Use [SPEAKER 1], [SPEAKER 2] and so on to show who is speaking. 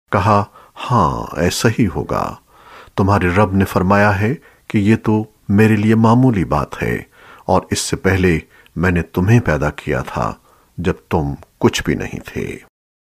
[SPEAKER 1] कहा, हाँ ऐसा ही होगा। तुम्हारे रब ने फरमाया है कि ये तो मेरे लिए मामूली बात है, और इससे पहले मैंने तुम्हें पैदा किया था जब तुम कुछ भी नहीं थे।